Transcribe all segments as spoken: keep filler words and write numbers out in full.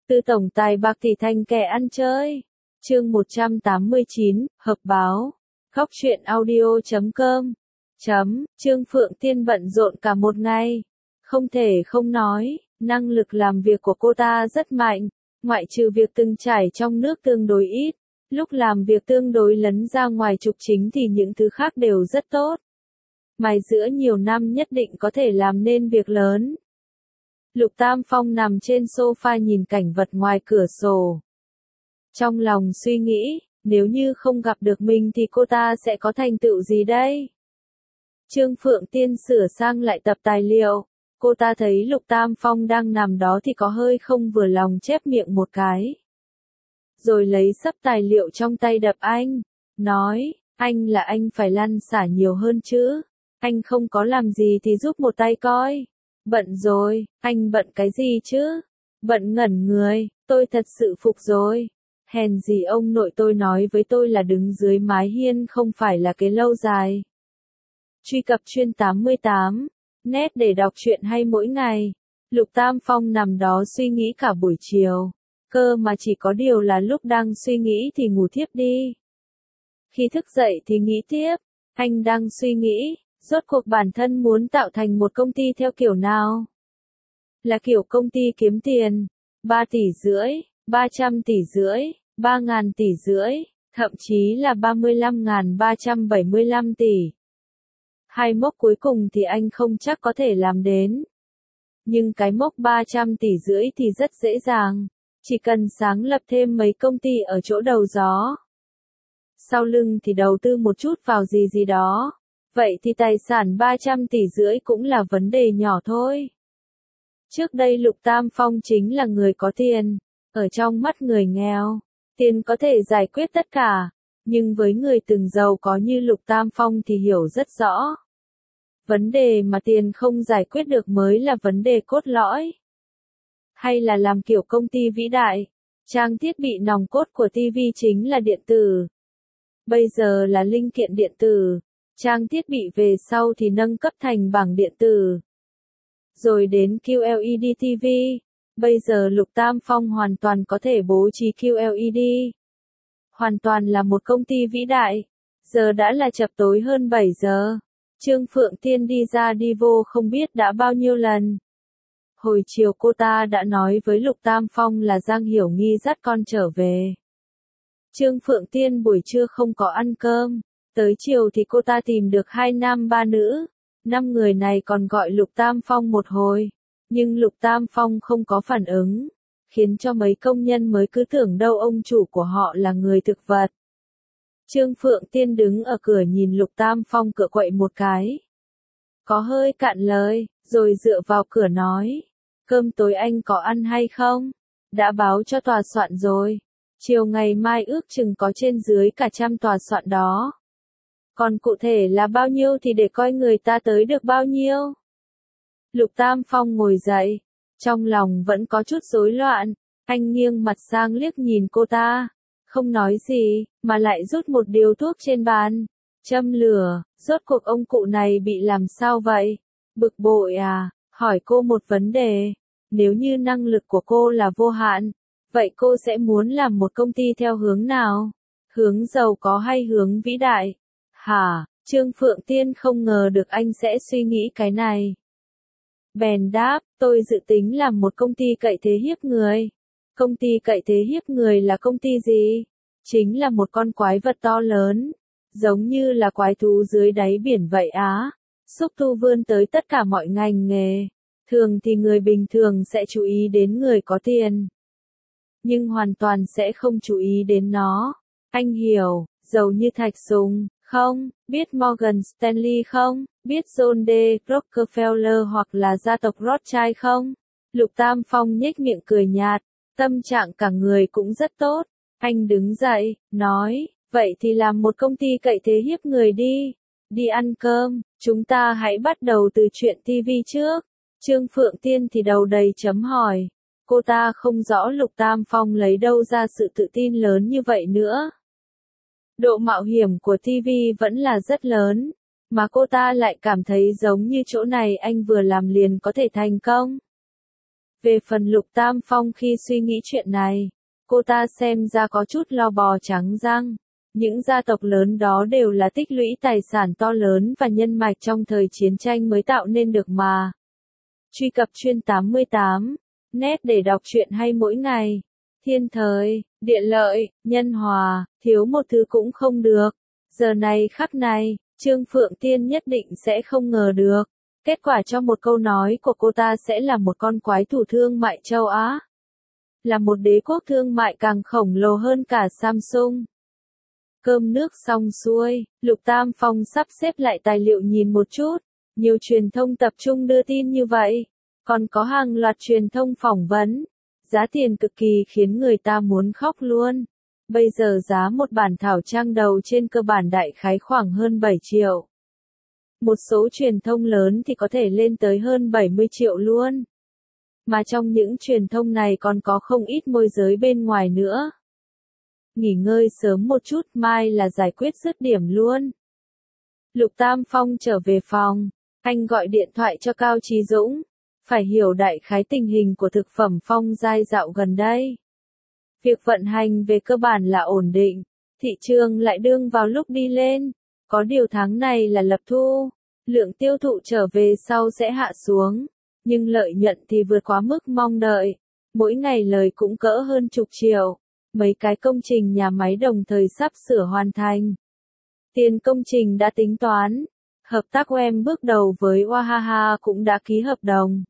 Từ tổng tài bạc tỷ thành kẻ ăn chơi. Chương một trăm tám mươi chín, hợp báo. Góc truyện audio chấm com. Chấm, Trương Phượng Tiên bận rộn cả một ngày. Không thể không nói, năng lực làm việc của cô ta rất mạnh, ngoại trừ việc từng trải trong nước tương đối ít, lúc làm việc tương đối lấn ra ngoài trục chính thì những thứ khác đều rất tốt. Mài giũa nhiều năm nhất định có thể làm nên việc lớn. Lục Tam Phong nằm trên sofa nhìn cảnh vật ngoài cửa sổ. Trong lòng suy nghĩ, nếu như không gặp được mình thì cô ta sẽ có thành tựu gì đây? Trương Phượng Tiên sửa sang lại tập tài liệu, cô ta thấy Lục Tam Phong đang nằm đó thì có hơi không vừa lòng chép miệng một cái. Rồi lấy sấp tài liệu trong tay đập anh, nói, anh là anh phải lăn xả nhiều hơn chứ, anh không có làm gì thì giúp một tay coi. Bận rồi, anh bận cái gì chứ? Bận ngẩn người, tôi thật sự phục rồi. Hèn gì ông nội tôi nói với tôi là đứng dưới mái hiên không phải là cái lâu dài. Truy cập chuyên tám mươi tám, net để đọc truyện hay mỗi ngày. Lục Tam Phong nằm đó suy nghĩ cả buổi chiều. Cơ mà chỉ có điều là lúc đang suy nghĩ thì ngủ thiếp đi. Khi thức dậy thì nghĩ tiếp, anh đang suy nghĩ, rốt cuộc bản thân muốn tạo thành một công ty theo kiểu nào? Là kiểu công ty kiếm tiền, ba tỷ rưỡi, ba trăm tỷ rưỡi, ba ngàn tỷ rưỡi, thậm chí là ba mươi lăm ngàn ba trăm bảy mươi lăm tỷ. Hai mốc cuối cùng thì anh không chắc có thể làm đến. Nhưng cái mốc ba trăm tỷ rưỡi thì rất dễ dàng, chỉ cần sáng lập thêm mấy công ty ở chỗ đầu gió. Sau lưng thì đầu tư một chút vào gì gì đó. Vậy thì tài sản ba trăm tỷ rưỡi cũng là vấn đề nhỏ thôi. Trước đây Lục Tam Phong chính là người có tiền. Ở trong mắt người nghèo, tiền có thể giải quyết tất cả. Nhưng với người từng giàu có như Lục Tam Phong thì hiểu rất rõ. Vấn đề mà tiền không giải quyết được mới là vấn đề cốt lõi. Hay là làm kiểu công ty vĩ đại, trang thiết bị nòng cốt của ti vi chính là điện tử. Bây giờ là linh kiện điện tử. Trang thiết bị về sau thì nâng cấp thành bảng điện tử. Rồi đến quy lờ e đê ti vi. Bây giờ Lục Tam Phong hoàn toàn có thể bố trí quy lờ e đê. Hoàn toàn là một công ty vĩ đại. Giờ đã là chập tối hơn bảy giờ. Trương Phượng Tiên đi ra đi vô không biết đã bao nhiêu lần. Hồi chiều cô ta đã nói với Lục Tam Phong là Giang Hiểu Nghi dắt con trở về. Trương Phượng Tiên buổi trưa không có ăn cơm. Tới chiều thì cô ta tìm được hai nam ba nữ, năm người này còn gọi Lục Tam Phong một hồi, nhưng Lục Tam Phong không có phản ứng, khiến cho mấy công nhân mới cứ tưởng đâu ông chủ của họ là người thực vật. Trương Phượng Tiên đứng ở cửa nhìn Lục Tam Phong cựa quậy một cái. Có hơi cạn lời, rồi dựa vào cửa nói, cơm tối anh có ăn hay không? Đã báo cho tòa soạn rồi, chiều ngày mai ước chừng có trên dưới cả trăm tòa soạn đó. Còn cụ thể là bao nhiêu thì để coi người ta tới được bao nhiêu. Lục Tam Phong ngồi dậy, trong lòng vẫn có chút rối loạn, anh nghiêng mặt sang liếc nhìn cô ta, không nói gì, mà lại rút một điếu thuốc trên bàn, châm lửa, rốt cuộc ông cụ này bị làm sao vậy? Bực bội à, hỏi cô một vấn đề, nếu như năng lực của cô là vô hạn, vậy cô sẽ muốn làm một công ty theo hướng nào? Hướng giàu có hay hướng vĩ đại? Hả, Trương Phượng Tiên không ngờ được anh sẽ suy nghĩ cái này. Bèn đáp, tôi dự tính làm một công ty cậy thế hiếp người. Công ty cậy thế hiếp người là công ty gì? Chính là một con quái vật to lớn, giống như là quái thú dưới đáy biển vậy á, xúc tu vươn tới tất cả mọi ngành nghề. Thường thì người bình thường sẽ chú ý đến người có tiền, nhưng hoàn toàn sẽ không chú ý đến nó. Anh hiểu, giàu như Thạch Sùng. Không, biết Morgan Stanley không? Biết John D. Rockefeller hoặc là gia tộc Rothschild không? Lục Tam Phong nhếch miệng cười nhạt, tâm trạng cả người cũng rất tốt. Anh đứng dậy, nói, vậy thì làm một công ty cậy thế hiếp người đi. Đi ăn cơm, chúng ta hãy bắt đầu từ chuyện ti vi trước. Trương Phượng Tiên thì đầu đầy chấm hỏi. Cô ta không rõ Lục Tam Phong lấy đâu ra sự tự tin lớn như vậy nữa. Độ mạo hiểm của ti vi vẫn là rất lớn, mà cô ta lại cảm thấy giống như chỗ này anh vừa làm liền có thể thành công. Về phần Lục Tam Phong khi suy nghĩ chuyện này, cô ta xem ra có chút lo bò trắng răng. Những gia tộc lớn đó đều là tích lũy tài sản to lớn và nhân mạch trong thời chiến tranh mới tạo nên được mà. Truy cập chuyên tám mươi tám net để đọc truyện hay mỗi ngày. Thiên thời, địa lợi, nhân hòa, thiếu một thứ cũng không được. Giờ này khắc này, Trương Phượng Tiên nhất định sẽ không ngờ được. Kết quả cho một câu nói của cô ta sẽ là một con quái thủ thương mại châu Á. Là một đế quốc thương mại càng khổng lồ hơn cả Samsung. Cơm nước xong xuôi, Lục Tam Phong sắp xếp lại tài liệu nhìn một chút. Nhiều truyền thông tập trung đưa tin như vậy. Còn có hàng loạt truyền thông phỏng vấn. Giá tiền cực kỳ khiến người ta muốn khóc luôn. Bây giờ giá một bản thảo trang đầu trên cơ bản đại khái khoảng hơn bảy triệu. Một số truyền thông lớn thì có thể lên tới hơn bảy mươi triệu luôn. Mà trong những truyền thông này còn có không ít môi giới bên ngoài nữa. Nghỉ ngơi sớm một chút, mai là giải quyết dứt điểm luôn. Lục Tam Phong trở về phòng, anh gọi điện thoại cho Cao Chí Dũng, phải hiểu đại khái tình hình của thực phẩm Phong Giai dạo gần đây. Việc vận hành về cơ bản là ổn định, thị trường lại đương vào lúc đi lên, có điều tháng này là lập thu, lượng tiêu thụ trở về sau sẽ hạ xuống, nhưng lợi nhuận thì vượt quá mức mong đợi, mỗi ngày lời cũng cỡ hơn chục triệu. Mấy cái công trình nhà máy đồng thời sắp sửa hoàn thành. Tiền công trình đã tính toán. Hợp tác web bước đầu với Wahaha cũng đã ký hợp đồng.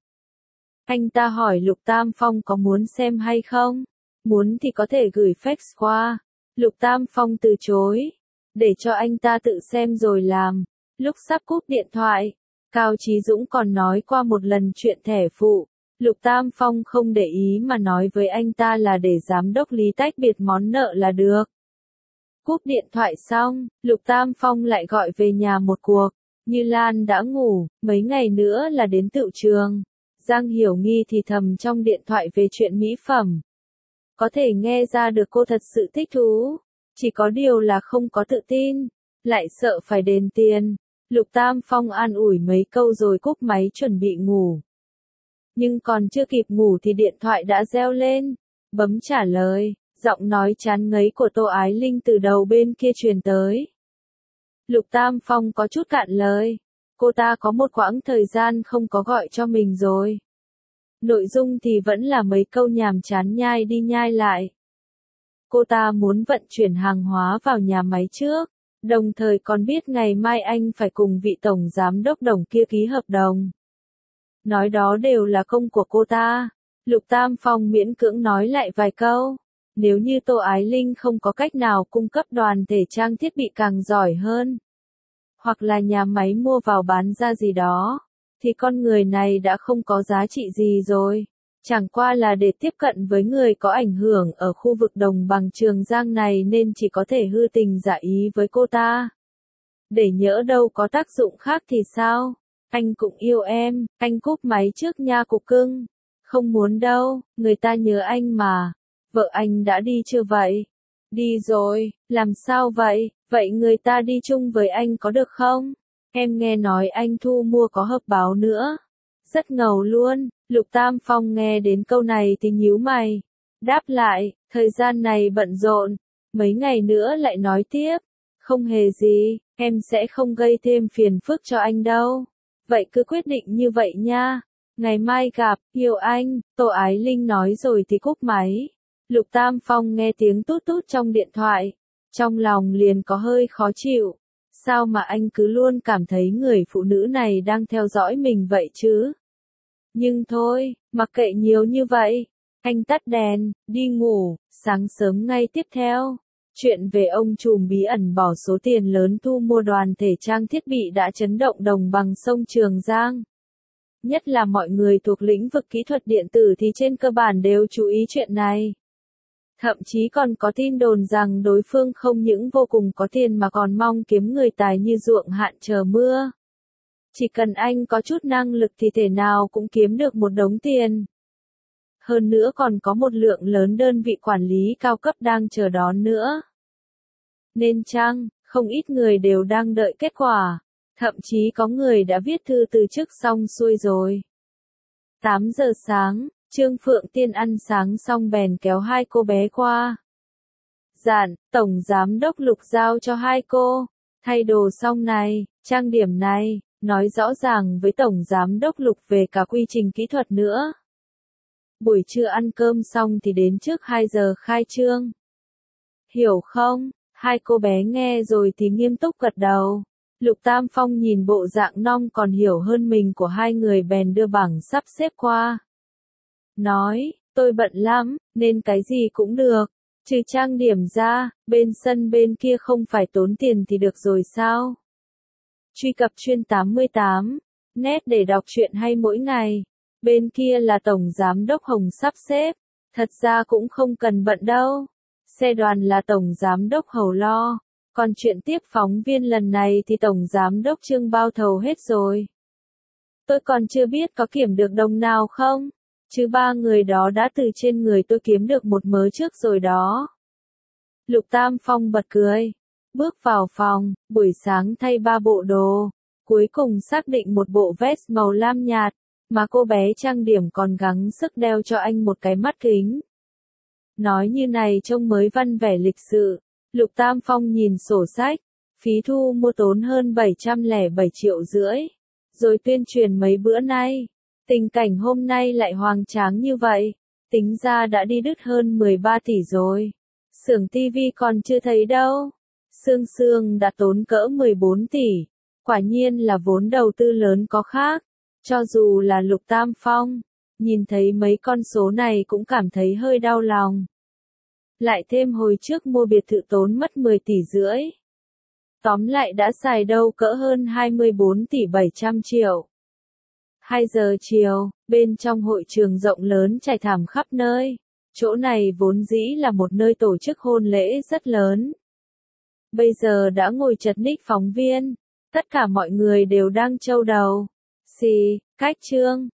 Anh ta hỏi Lục Tam Phong có muốn xem hay không? Muốn thì có thể gửi fax qua. Lục Tam Phong từ chối. Để cho anh ta tự xem rồi làm. Lúc sắp cúp điện thoại, Cao Chí Dũng còn nói qua một lần chuyện thẻ phụ. Lục Tam Phong không để ý mà nói với anh ta là để giám đốc Lý tách biệt món nợ là được. Cúp điện thoại xong, Lục Tam Phong lại gọi về nhà một cuộc. Như Lan đã ngủ, mấy ngày nữa là đến tựu trường. Giang Hiểu Nghi thì thầm trong điện thoại về chuyện mỹ phẩm. Có thể nghe ra được cô thật sự thích thú. Chỉ có điều là không có tự tin. Lại sợ phải đền tiền. Lục Tam Phong an ủi mấy câu rồi cúp máy chuẩn bị ngủ. Nhưng còn chưa kịp ngủ thì điện thoại đã reo lên. Bấm trả lời, giọng nói chán ngấy của Tô Ái Linh từ đầu bên kia truyền tới. Lục Tam Phong có chút cạn lời. Cô ta có một quãng thời gian không có gọi cho mình rồi. Nội dung thì vẫn là mấy câu nhàm chán nhai đi nhai lại. Cô ta muốn vận chuyển hàng hóa vào nhà máy trước, đồng thời còn biết ngày mai anh phải cùng vị tổng giám đốc Đồng kia ký hợp đồng. Nói đó đều là công của cô ta. Lục Tam Phong miễn cưỡng nói lại vài câu. Nếu như Tô Ái Linh không có cách nào cung cấp đoàn thể trang thiết bị càng giỏi hơn, hoặc là nhà máy mua vào bán ra gì đó, thì con người này đã không có giá trị gì rồi. Chẳng qua là để tiếp cận với người có ảnh hưởng ở khu vực đồng bằng Trường Giang này nên chỉ có thể hư tình giả ý với cô ta. Để nhỡ đâu có tác dụng khác thì sao? Anh cũng yêu em, anh cúp máy trước nha cục cưng. Không muốn đâu, người ta nhớ anh mà. Vợ anh đã đi chưa vậy? Đi rồi, làm sao vậy? Vậy người ta đi chung với anh có được không? Em nghe nói anh thu mua có hợp báo nữa. Rất ngầu luôn. Lục Tam Phong nghe đến câu này thì nhíu mày. Đáp lại, thời gian này bận rộn. Mấy ngày nữa lại nói tiếp. Không hề gì, em sẽ không gây thêm phiền phức cho anh đâu. Vậy cứ quyết định như vậy nha. Ngày mai gặp, yêu anh, Tô Ái Linh nói rồi thì cúp máy. Lục Tam Phong nghe tiếng tút tút trong điện thoại. Trong lòng liền có hơi khó chịu. Sao mà anh cứ luôn cảm thấy người phụ nữ này đang theo dõi mình vậy chứ? Nhưng thôi, mặc kệ nhiều như vậy. Anh tắt đèn, đi ngủ, sáng sớm ngay tiếp theo. Chuyện về ông trùm bí ẩn bỏ số tiền lớn thu mua đoàn thể trang thiết bị đã chấn động đồng bằng sông Trường Giang. Nhất là mọi người thuộc lĩnh vực kỹ thuật điện tử thì trên cơ bản đều chú ý chuyện này. Thậm chí còn có tin đồn rằng đối phương không những vô cùng có tiền mà còn mong kiếm người tài như ruộng hạn chờ mưa. Chỉ cần anh có chút năng lực thì thể nào cũng kiếm được một đống tiền. Hơn nữa còn có một lượng lớn đơn vị quản lý cao cấp đang chờ đón nữa. Nên chăng, không ít người đều đang đợi kết quả. Thậm chí có người đã viết thư từ chức xong xuôi rồi. tám giờ sáng, Trương Phượng Tiên ăn sáng xong bèn kéo hai cô bé qua. Dặn, Tổng Giám Đốc Lục giao cho hai cô, thay đồ xong này, trang điểm này, nói rõ ràng với Tổng Giám Đốc Lục về cả quy trình kỹ thuật nữa. Buổi trưa ăn cơm xong thì đến trước hai giờ khai trương. Hiểu không? Hai cô bé nghe rồi thì nghiêm túc gật đầu. Lục Tam Phong nhìn bộ dạng non còn hiểu hơn mình của hai người bèn đưa bảng sắp xếp qua. Nói, tôi bận lắm, nên cái gì cũng được. Trừ trang điểm ra, bên sân bên kia không phải tốn tiền thì được rồi sao? Truy cập chuyên tám mươi tám, net để đọc truyện hay mỗi ngày. Bên kia là Tổng Giám Đốc Hồng sắp xếp. Thật ra cũng không cần bận đâu. Xe đoàn là Tổng Giám Đốc Hầu lo. Còn chuyện tiếp phóng viên lần này thì Tổng Giám Đốc Trương bao thầu hết rồi. Tôi còn chưa biết có kiểm được đồng nào không? Chứ ba người đó đã từ trên người tôi kiếm được một mớ trước rồi đó. Lục Tam Phong bật cười. Bước vào phòng, buổi sáng thay ba bộ đồ. Cuối cùng xác định một bộ vest màu lam nhạt, mà cô bé trang điểm còn gắng sức đeo cho anh một cái mắt kính. Nói như này trông mới văn vẻ lịch sự. Lục Tam Phong nhìn sổ sách. Phí thu mua tốn hơn bảy trăm lẻ bảy triệu rưỡi. Rồi tuyên truyền mấy bữa nay. Tình cảnh hôm nay lại hoang tráng như vậy. Tính ra đã đi đứt hơn mười ba tỷ rồi. Xưởng tivi còn chưa thấy đâu. Sương Sương đã tốn cỡ mười bốn tỷ. Quả nhiên là vốn đầu tư lớn có khác. Cho dù là Lục Tam Phong, nhìn thấy mấy con số này cũng cảm thấy hơi đau lòng. Lại thêm hồi trước mua biệt thự tốn mất mười tỷ rưỡi. Tóm lại đã xài đâu cỡ hơn hai mươi bốn tỷ bảy trăm triệu. hai giờ chiều, bên trong hội trường rộng lớn trải thảm khắp nơi. Chỗ này vốn dĩ là một nơi tổ chức hôn lễ rất lớn. Bây giờ đã ngồi chật ních phóng viên. Tất cả mọi người đều đang trâu đầu. Xì, cách trương.